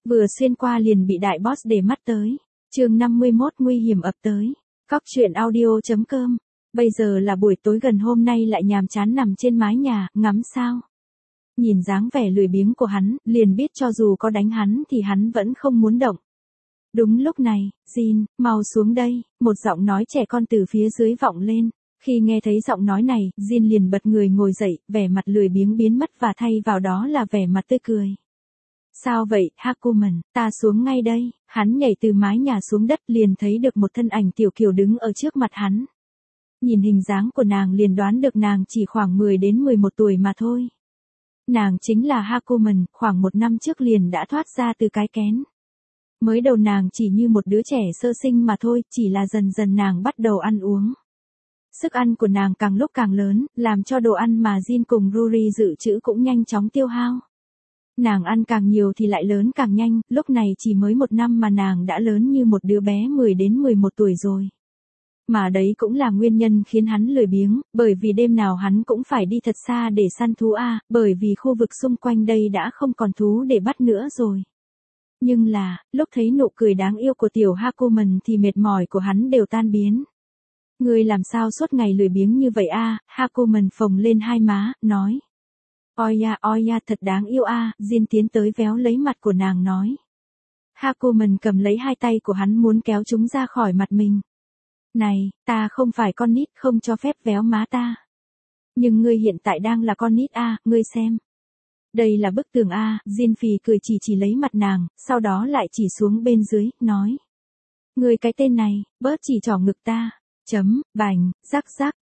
Vừa xuyên qua liền bị đại boss để mắt tới. Chương 51 nguy hiểm ập tới. Cóc truyện audio.com. Bây giờ là buổi tối gần hôm nay lại nhàm chán nằm trên mái nhà, ngắm sao. Nhìn dáng vẻ lười biếng của hắn, liền biết cho dù có đánh hắn thì hắn vẫn không muốn động. Đúng lúc này, Jin, mau xuống đây, một giọng nói trẻ con từ phía dưới vọng lên. Khi nghe thấy giọng nói này, Jin liền bật người ngồi dậy, vẻ mặt lười biếng biến mất và thay vào đó là vẻ mặt tươi cười. Sao vậy, Hakumen, ta xuống ngay đây. Hắn nhảy từ mái nhà xuống đất liền thấy được một thân ảnh tiểu kiều đứng ở trước mặt hắn. Nhìn hình dáng của nàng liền đoán được nàng chỉ khoảng 10 đến 11 tuổi mà thôi. Nàng chính là Hakumen, khoảng 1 năm trước liền đã thoát ra từ cái kén. Mới đầu nàng chỉ như một đứa trẻ sơ sinh mà thôi, chỉ là dần dần nàng bắt đầu ăn uống. Sức ăn của nàng càng lúc càng lớn, làm cho đồ ăn mà Jin cùng Ruri dự trữ cũng nhanh chóng tiêu hao. Nàng ăn càng nhiều thì lại lớn càng nhanh, lúc này chỉ mới 1 năm mà nàng đã lớn như một đứa bé 10 đến 11 tuổi rồi. Mà đấy cũng là nguyên nhân khiến hắn lười biếng, bởi vì đêm nào hắn cũng phải đi thật xa để săn thú bởi vì khu vực xung quanh đây đã không còn thú để bắt nữa rồi. Nhưng là, lúc thấy nụ cười đáng yêu của tiểu Hakumen thì mệt mỏi của hắn đều tan biến. Ngươi làm sao suốt ngày lười biếng như vậy Hakumen phồng lên hai má, nói. Oi da thật đáng yêu Jin tiến tới véo lấy mặt của nàng nói. Hakumen cầm lấy hai tay của hắn muốn kéo chúng ra khỏi mặt mình. Này, ta không phải con nít, không cho phép véo má ta. Nhưng ngươi hiện tại đang là con nít ngươi xem. Đây là bức tường Jin phì cười chỉ lấy mặt nàng, sau đó lại chỉ xuống bên dưới, nói. Ngươi cái tên này, bớt chỉ trỏ ngực ta. Bành, rắc,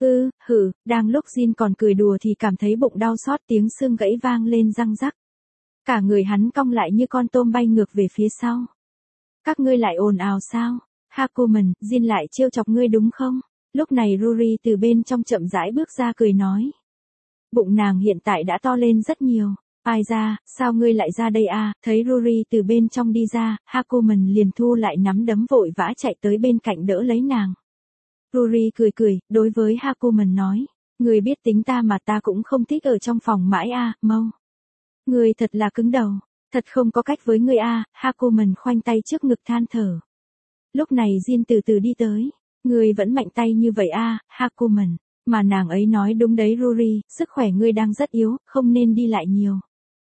đang lúc Jin còn cười đùa thì cảm thấy bụng đau xót, tiếng xương gãy vang lên răng rắc. Cả người hắn cong lại như con tôm bay ngược về phía sau. Các ngươi lại ồn ào sao? Hakumen, Jin lại trêu chọc ngươi đúng không? Lúc này Ruri từ bên trong chậm rãi bước ra cười nói. Bụng nàng hiện tại đã to lên rất nhiều. Ai ra, sao ngươi lại ra đây Thấy Ruri từ bên trong đi ra, Hakumen liền thu lại nắm đấm vội vã chạy tới bên cạnh đỡ lấy nàng. Ruri cười, đối với Hakumen nói. Ngươi biết tính ta mà ta cũng không thích ở trong phòng mãi mau. Ngươi thật là cứng đầu, thật không có cách với ngươi Hakumen khoanh tay trước ngực than thở. Lúc này Jin từ từ đi tới. Ngươi vẫn mạnh tay như vậy Hakumen. Mà nàng ấy nói đúng đấy Ruri, sức khỏe ngươi đang rất yếu, không nên đi lại nhiều.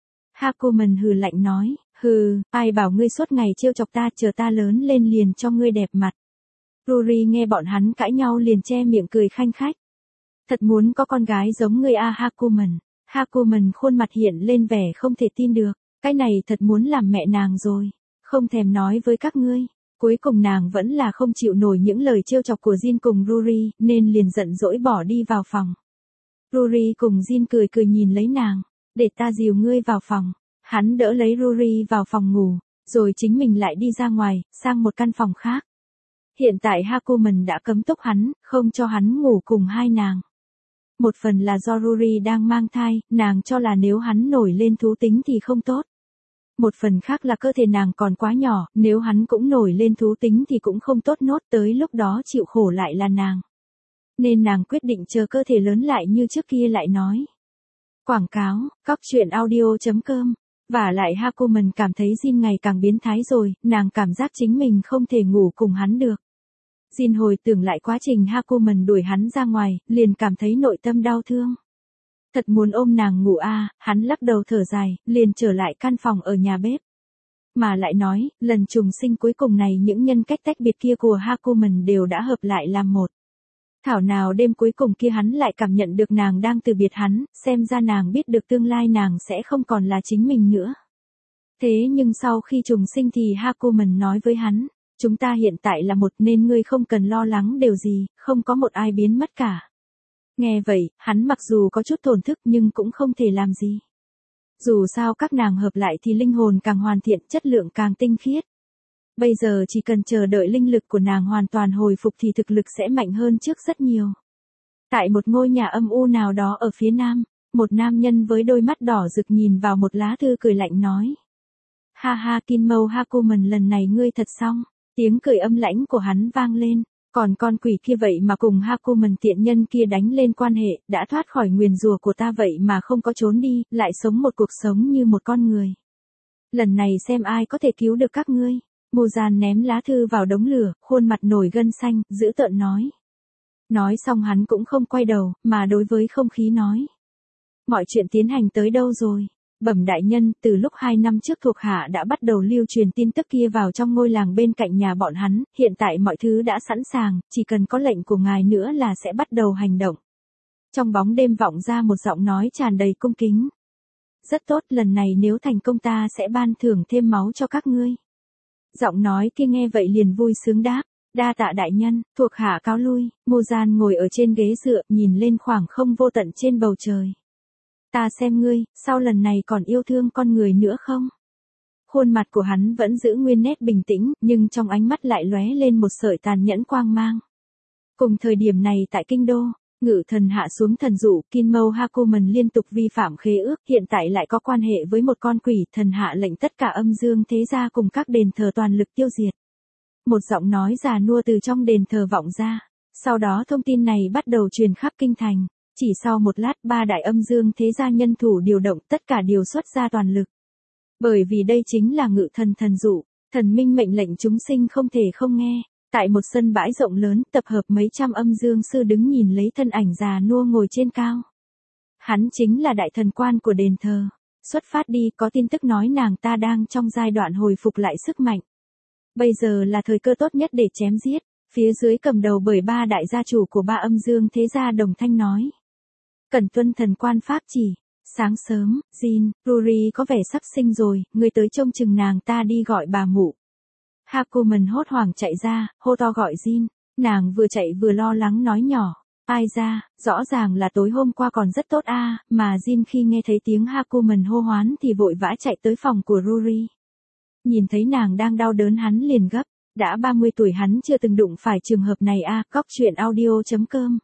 Hakumen hừ lạnh nói, ai bảo ngươi suốt ngày trêu chọc ta, chờ ta lớn lên liền cho ngươi đẹp mặt. Ruri nghe bọn hắn cãi nhau liền che miệng cười khanh khách. Thật muốn có con gái giống ngươi Hakumen. Hakumen khuôn mặt hiện lên vẻ không thể tin được, cái này thật muốn làm mẹ nàng rồi. Không thèm nói với các ngươi. Cuối cùng nàng vẫn là không chịu nổi những lời trêu chọc của Jin cùng Ruri, nên liền giận dỗi bỏ đi vào phòng. Ruri cùng Jin cười nhìn lấy nàng, để ta dìu ngươi vào phòng. Hắn đỡ lấy Ruri vào phòng ngủ, rồi chính mình lại đi ra ngoài, sang một căn phòng khác. Hiện tại Hakumen đã cấm túc hắn, không cho hắn ngủ cùng hai nàng. Một phần là do Ruri đang mang thai, nàng cho là nếu hắn nổi lên thú tính thì không tốt. Một phần khác là cơ thể nàng còn quá nhỏ, nếu hắn cũng nổi lên thú tính thì cũng không tốt nốt, tới lúc đó chịu khổ lại là nàng. Nên nàng quyết định chờ cơ thể lớn lại như trước kia lại nói. Quảng cáo, cóc truyện audio.com. Và lại Hakumen cảm thấy Jin ngày càng biến thái rồi, nàng cảm giác chính mình không thể ngủ cùng hắn được. Jin hồi tưởng lại quá trình Hakumen đuổi hắn ra ngoài, liền cảm thấy nội tâm đau thương. Thật muốn ôm nàng ngủ hắn lắc đầu thở dài, liền trở lại căn phòng ở nhà bếp. Mà lại nói, lần trùng sinh cuối cùng này những nhân cách tách biệt kia của Hakumen đều đã hợp lại làm một. Thảo nào đêm cuối cùng kia hắn lại cảm nhận được nàng đang từ biệt hắn, xem ra nàng biết được tương lai nàng sẽ không còn là chính mình nữa. Thế nhưng sau khi trùng sinh thì Hakumen nói với hắn, chúng ta hiện tại là một nên ngươi không cần lo lắng điều gì, không có một ai biến mất cả. Nghe vậy, hắn mặc dù có chút thổn thức nhưng cũng không thể làm gì. Dù sao các nàng hợp lại thì linh hồn càng hoàn thiện, chất lượng càng tinh khiết. Bây giờ chỉ cần chờ đợi linh lực của nàng hoàn toàn hồi phục thì thực lực sẽ mạnh hơn trước rất nhiều. Tại một ngôi nhà âm u nào đó ở phía nam, một nam nhân với đôi mắt đỏ rực nhìn vào một lá thư cười lạnh nói. Ha Kinmo Hakumen, lần này ngươi thật xong. Tiếng cười âm lãnh của hắn vang lên. Còn con quỷ kia vậy mà cùng Hakumen tiện nhân kia đánh lên quan hệ, đã thoát khỏi nguyền rủa của ta vậy mà không có trốn đi, lại sống một cuộc sống như một con người. Lần này xem ai có thể cứu được các ngươi. Muzan ném lá thư vào đống lửa, khuôn mặt nổi gân xanh, dữ tợn nói. Nói xong hắn cũng không quay đầu, mà đối với không khí nói. Mọi chuyện tiến hành tới đâu rồi? Bẩm đại nhân, từ lúc 2 năm trước thuộc hạ đã bắt đầu lưu truyền tin tức kia vào trong ngôi làng bên cạnh nhà bọn hắn, hiện tại mọi thứ đã sẵn sàng, chỉ cần có lệnh của ngài nữa là sẽ bắt đầu hành động. Trong bóng đêm vọng ra một giọng nói tràn đầy cung kính. Rất tốt, lần này nếu thành công ta sẽ ban thưởng thêm máu cho các ngươi. Giọng nói kia nghe vậy liền vui sướng đáp. Đa tạ đại nhân, thuộc hạ cáo lui. Muzan ngồi ở trên ghế dựa, nhìn lên khoảng không vô tận trên bầu trời. Ta xem ngươi, sau lần này còn yêu thương con người nữa không? Khuôn mặt của hắn vẫn giữ nguyên nét bình tĩnh, nhưng trong ánh mắt lại lóe lên một sợi tàn nhẫn quang mang. Cùng thời điểm này tại kinh đô, Ngự thần hạ xuống thần dụ, Kinmo Hakumen liên tục vi phạm khế ước, hiện tại lại có quan hệ với một con quỷ, thần hạ lệnh tất cả âm dương thế gia cùng các đền thờ toàn lực tiêu diệt. Một giọng nói già nua từ trong đền thờ vọng ra. Sau đó thông tin này bắt đầu truyền khắp kinh thành. Chỉ sau một lát 3 đại âm dương thế gia nhân thủ điều động, tất cả đều xuất ra toàn lực. Bởi vì đây chính là ngự thần thần dụ, thần minh mệnh lệnh chúng sinh không thể không nghe. Tại một sân bãi rộng lớn, tập hợp mấy trăm âm dương sư đứng nhìn lấy thân ảnh già nua ngồi trên cao. Hắn chính là đại thần quan của đền thờ. Xuất phát đi, có tin tức nói nàng ta đang trong giai đoạn hồi phục lại sức mạnh. Bây giờ là thời cơ tốt nhất để chém giết. Phía dưới cầm đầu bởi 3 đại gia chủ của 3 âm dương thế gia đồng thanh nói. Cần tuân thần quan pháp chỉ. Sáng sớm, Jin, Ruri có vẻ sắp sinh rồi, người tới trông chừng nàng ta đi gọi bà mụ. Hakumen hốt hoảng chạy ra, hô to gọi Jin. Nàng vừa chạy vừa lo lắng nói nhỏ. Ai ra, rõ ràng là tối hôm qua còn rất tốt mà Jin khi nghe thấy tiếng Hakumen hô hoán thì vội vã chạy tới phòng của Ruri. Nhìn thấy nàng đang đau đớn hắn liền gấp. Đã 30 tuổi hắn chưa từng đụng phải trường hợp này coctruyện.audio.com.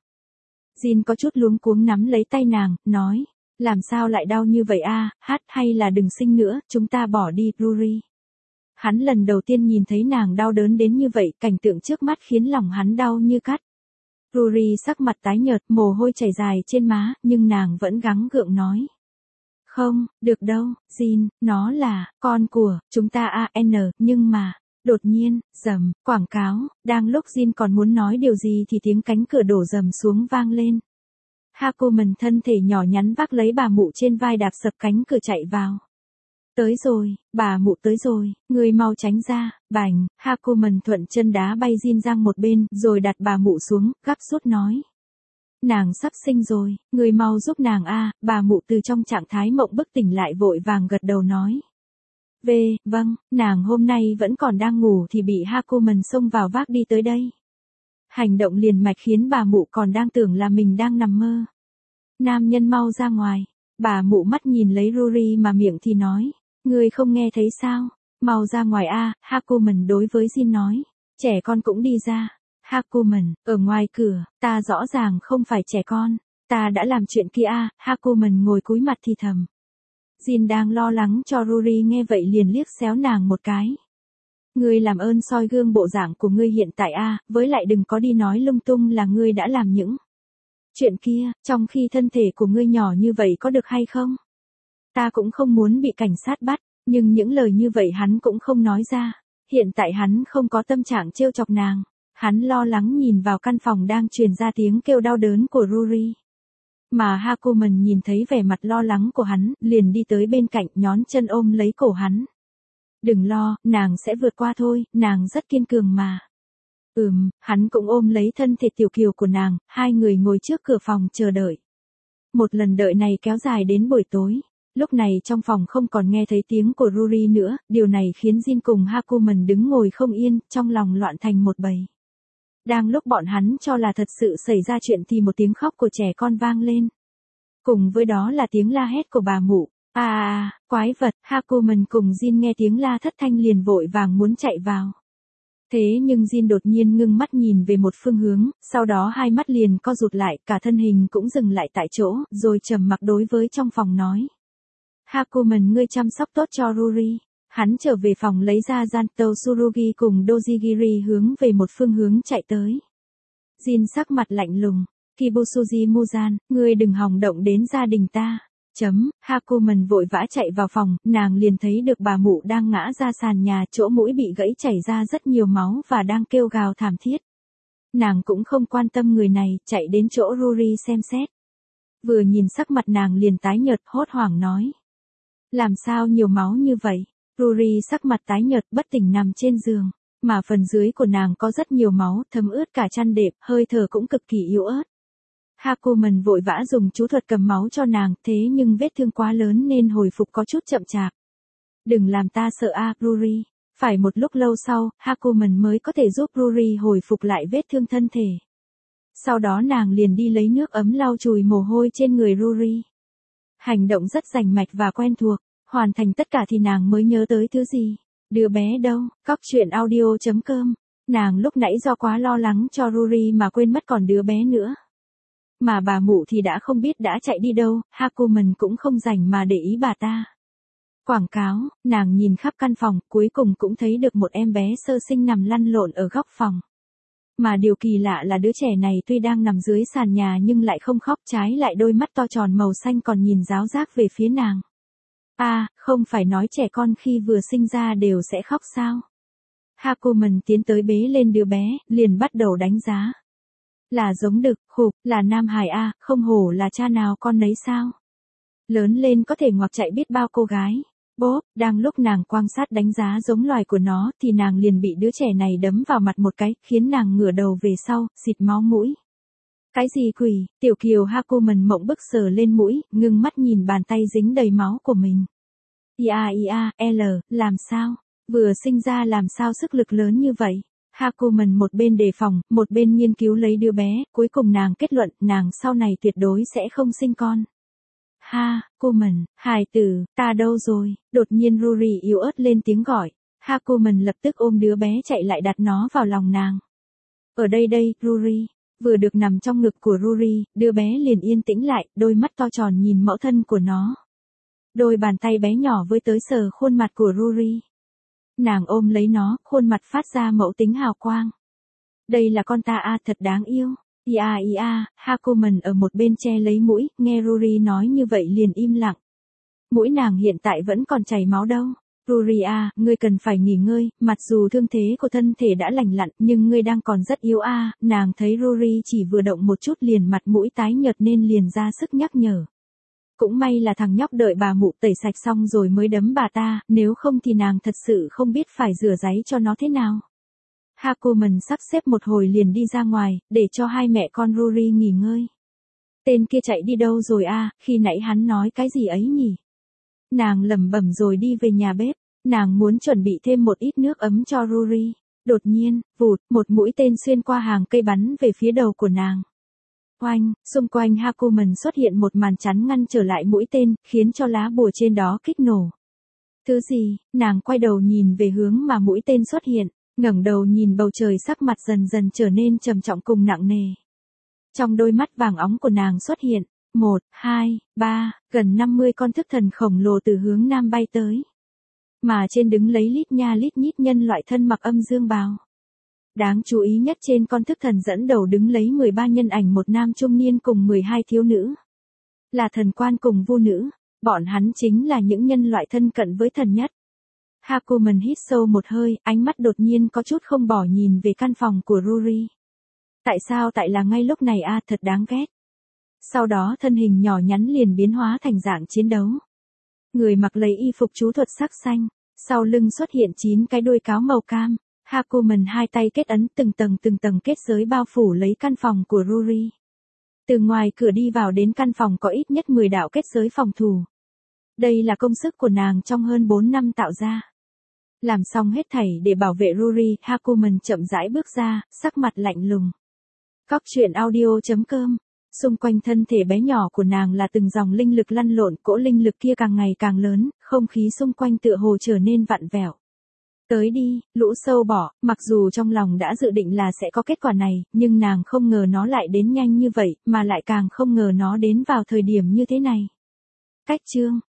Jin có chút luống cuống nắm lấy tay nàng, nói. Làm sao lại đau như vậy hát hay là đừng sinh nữa, chúng ta bỏ đi, Ruri. Hắn lần đầu tiên nhìn thấy nàng đau đớn đến như vậy, cảnh tượng trước mắt khiến lòng hắn đau như cắt. Ruri sắc mặt tái nhợt, mồ hôi chảy dài trên má, nhưng nàng vẫn gắng gượng nói. Không, được đâu, Jin, nó là, con của, chúng ta nhưng mà, đột nhiên, rầm, quảng cáo, đang lúc Jin còn muốn nói điều gì thì tiếng cánh cửa đổ rầm xuống vang lên. Hakumen thân thể nhỏ nhắn vác lấy bà mụ trên vai đạp sập cánh cửa chạy vào. Tới rồi, bà mụ tới rồi, người mau tránh ra, bành, Hakumen thuận chân đá bay Jin sang một bên, rồi đặt bà mụ xuống, gấp rút nói. Nàng sắp sinh rồi, người mau giúp nàng bà mụ từ trong trạng thái mộng bức tỉnh lại vội vàng gật đầu nói. Vâng, nàng hôm nay vẫn còn đang ngủ thì bị Hakumen xông vào vác đi tới đây. Hành động liền mạch khiến bà mụ còn đang tưởng là mình đang nằm mơ. Nam nhân mau ra ngoài, bà mụ mắt nhìn lấy Ruri mà miệng thì nói. Ngươi không nghe thấy sao, mau ra ngoài Hakumen đối với Jin nói. Trẻ con cũng đi ra. Hakumen, ở ngoài cửa, ta rõ ràng không phải trẻ con, ta đã làm chuyện kia Hakumen ngồi cúi mặt thì thầm. Jin đang lo lắng cho Ruri nghe vậy liền liếc xéo nàng một cái. Ngươi làm ơn soi gương bộ dạng của ngươi hiện tại với lại đừng có đi nói lung tung là ngươi đã làm những chuyện kia, trong khi thân thể của ngươi nhỏ như vậy có được hay không? Ta cũng không muốn bị cảnh sát bắt, nhưng những lời như vậy hắn cũng không nói ra. Hiện tại hắn không có tâm trạng trêu chọc nàng. Hắn lo lắng nhìn vào căn phòng đang truyền ra tiếng kêu đau đớn của Ruri. Mà Hakumen nhìn thấy vẻ mặt lo lắng của hắn, liền đi tới bên cạnh nhón chân ôm lấy cổ hắn. Đừng lo, nàng sẽ vượt qua thôi, nàng rất kiên cường mà. Hắn cũng ôm lấy thân thể tiểu kiều của nàng, hai người ngồi trước cửa phòng chờ đợi. Một lần đợi này kéo dài đến buổi tối. Lúc này trong phòng không còn nghe thấy tiếng của Ruri nữa, điều này khiến Jin cùng Hakumen đứng ngồi không yên, trong lòng loạn thành một bầy. Đang lúc bọn hắn cho là thật sự xảy ra chuyện thì một tiếng khóc của trẻ con vang lên. Cùng với đó là tiếng la hét của bà mụ. Quái vật, Hakumen cùng Jin nghe tiếng la thất thanh liền vội vàng muốn chạy vào. Thế nhưng Jin đột nhiên ngưng mắt nhìn về một phương hướng, sau đó hai mắt liền co rụt lại, cả thân hình cũng dừng lại tại chỗ, rồi trầm mặc đối với trong phòng nói. Hakumen ngươi chăm sóc tốt cho Ruri. Hắn trở về phòng lấy ra Zanto Tsurugi cùng Dojigiri hướng về một phương hướng chạy tới. Jin sắc mặt lạnh lùng. Kibusuji Muzan, ngươi đừng hòng động đến gia đình ta. Hakuman vội vã chạy vào phòng, nàng liền thấy được bà mụ đang ngã ra sàn nhà, chỗ mũi bị gãy chảy ra rất nhiều máu và đang kêu gào thảm thiết. Nàng cũng không quan tâm người này, chạy đến chỗ Rory xem xét. Vừa nhìn sắc mặt nàng liền tái nhợt, hốt hoảng nói. Làm sao nhiều máu như vậy? Rory sắc mặt tái nhợt bất tỉnh nằm trên giường, mà phần dưới của nàng có rất nhiều máu, thấm ướt cả chăn đệm, hơi thở cũng cực kỳ yếu ớt. Hakuman vội vã dùng chú thuật cầm máu cho nàng, thế nhưng vết thương quá lớn nên hồi phục có chút chậm chạp. Đừng làm ta sợ Rory. Phải một lúc lâu sau, Hakuman mới có thể giúp Rory hồi phục lại vết thương thân thể. Sau đó nàng liền đi lấy nước ấm lau chùi mồ hôi trên người Rory. Hành động rất rành mạch và quen thuộc, hoàn thành tất cả thì nàng mới nhớ tới thứ gì. Đứa bé đâu? Cóc truyện audio.com. Nàng lúc nãy do quá lo lắng cho Rory mà quên mất còn đứa bé nữa. Mà bà mụ thì đã không biết đã chạy đi đâu, Hakuman cũng không rảnh mà để ý bà ta. Quảng cáo, nàng nhìn khắp căn phòng, cuối cùng cũng thấy được một em bé sơ sinh nằm lăn lộn ở góc phòng. Mà điều kỳ lạ là đứa trẻ này tuy đang nằm dưới sàn nhà nhưng lại không khóc, trái lại đôi mắt to tròn màu xanh còn nhìn ráo rác về phía nàng. Không phải nói trẻ con khi vừa sinh ra đều sẽ khóc sao? Hakuman tiến tới bế lên đứa bé, liền bắt đầu đánh giá. Là giống đực, là nam hài không hổ là cha nào con nấy sao? Lớn lên có thể ngoặc chạy biết bao cô gái. Đang lúc nàng quan sát đánh giá giống loài của nó thì nàng liền bị đứa trẻ này đấm vào mặt một cái, khiến nàng ngửa đầu về sau, xịt máu mũi. Cái gì quỷ? Tiểu Kiều Hakuman mộng bức sờ lên mũi, ngưng mắt nhìn bàn tay dính đầy máu của mình. Làm sao? Vừa sinh ra làm sao sức lực lớn như vậy? Hakuman một bên đề phòng, một bên nghiên cứu lấy đứa bé, cuối cùng nàng kết luận nàng sau này tuyệt đối sẽ không sinh con. Hakuman, hài tử, ta đâu rồi? Đột nhiên Rory yếu ớt lên tiếng gọi. Hakuman lập tức ôm đứa bé chạy lại đặt nó vào lòng nàng. Ở đây Rory. Vừa được nằm trong ngực của Rory, đứa bé liền yên tĩnh lại, đôi mắt to tròn nhìn mẫu thân của nó. Đôi bàn tay bé nhỏ với tới sờ khuôn mặt của Rory. Nàng ôm lấy nó, khuôn mặt phát ra mẫu tính hào quang. Đây là con ta thật đáng yêu. Hakuman ở một bên che lấy mũi, nghe Rory nói như vậy liền im lặng. Mũi nàng hiện tại vẫn còn chảy máu đâu. Rory ngươi cần phải nghỉ ngơi, mặc dù thương thế của thân thể đã lành lặn nhưng ngươi đang còn rất yếu nàng thấy Rory chỉ vừa động một chút liền mặt mũi tái nhợt nên liền ra sức nhắc nhở. Cũng may là thằng nhóc đợi bà mụ tẩy sạch xong rồi mới đấm bà ta, nếu không thì nàng thật sự không biết phải rửa ráy cho nó thế nào. Hakuman sắp xếp một hồi liền đi ra ngoài, để cho hai mẹ con Rory nghỉ ngơi. Tên kia chạy đi đâu rồi khi nãy hắn nói cái gì ấy nhỉ? Nàng lẩm bẩm rồi đi về nhà bếp, nàng muốn chuẩn bị thêm một ít nước ấm cho Rory. Đột nhiên, một mũi tên xuyên qua hàng cây bắn về phía đầu của nàng. Oanh, xung quanh Hakuman xuất hiện một màn chắn ngăn trở lại mũi tên, khiến cho lá bùa trên đó kích nổ. Thứ gì? Nàng quay đầu nhìn về hướng mà mũi tên xuất hiện, ngẩng đầu nhìn bầu trời, sắc mặt dần dần trở nên trầm trọng cùng nặng nề. Trong đôi mắt vàng óng của nàng xuất hiện 1, 2, 3, gần 50 con thức thần khổng lồ từ hướng nam bay tới. Mà trên đứng lấy lít nha lít nhít nhân loại thân mặc âm dương bào. Đáng chú ý nhất trên con thức thần dẫn đầu đứng lấy 13 nhân ảnh, một nam trung niên cùng 12 thiếu nữ. Là thần quan cùng vu nữ, bọn hắn chính là những nhân loại thân cận với thần nhất. Hakuman hít sâu một hơi, ánh mắt đột nhiên có chút không bỏ nhìn về căn phòng của Rory. Tại là ngay lúc này thật đáng ghét. Sau đó thân hình nhỏ nhắn liền biến hóa thành dạng chiến đấu. Người mặc lấy y phục chú thuật sắc xanh, sau lưng xuất hiện 9 cái đuôi cáo màu cam. Hakuman hai tay kết ấn, từng tầng kết giới bao phủ lấy căn phòng của Rory. Từ ngoài cửa đi vào đến căn phòng có ít nhất 10 đạo kết giới phòng thủ. Đây là công sức của nàng trong hơn 4 năm tạo ra. Làm xong hết thảy để bảo vệ Rory, Hakuman chậm rãi bước ra, sắc mặt lạnh lùng. Cóc truyện audio.com. Xung quanh thân thể bé nhỏ của nàng là từng dòng linh lực lăn lộn, cỗ linh lực kia càng ngày càng lớn, không khí xung quanh tựa hồ trở nên vặn vẹo. Tới đi, lũ sâu bọ, mặc dù trong lòng đã dự định là sẽ có kết quả này, nhưng nàng không ngờ nó lại đến nhanh như vậy, mà lại càng không ngờ nó đến vào thời điểm như thế này. Cách chương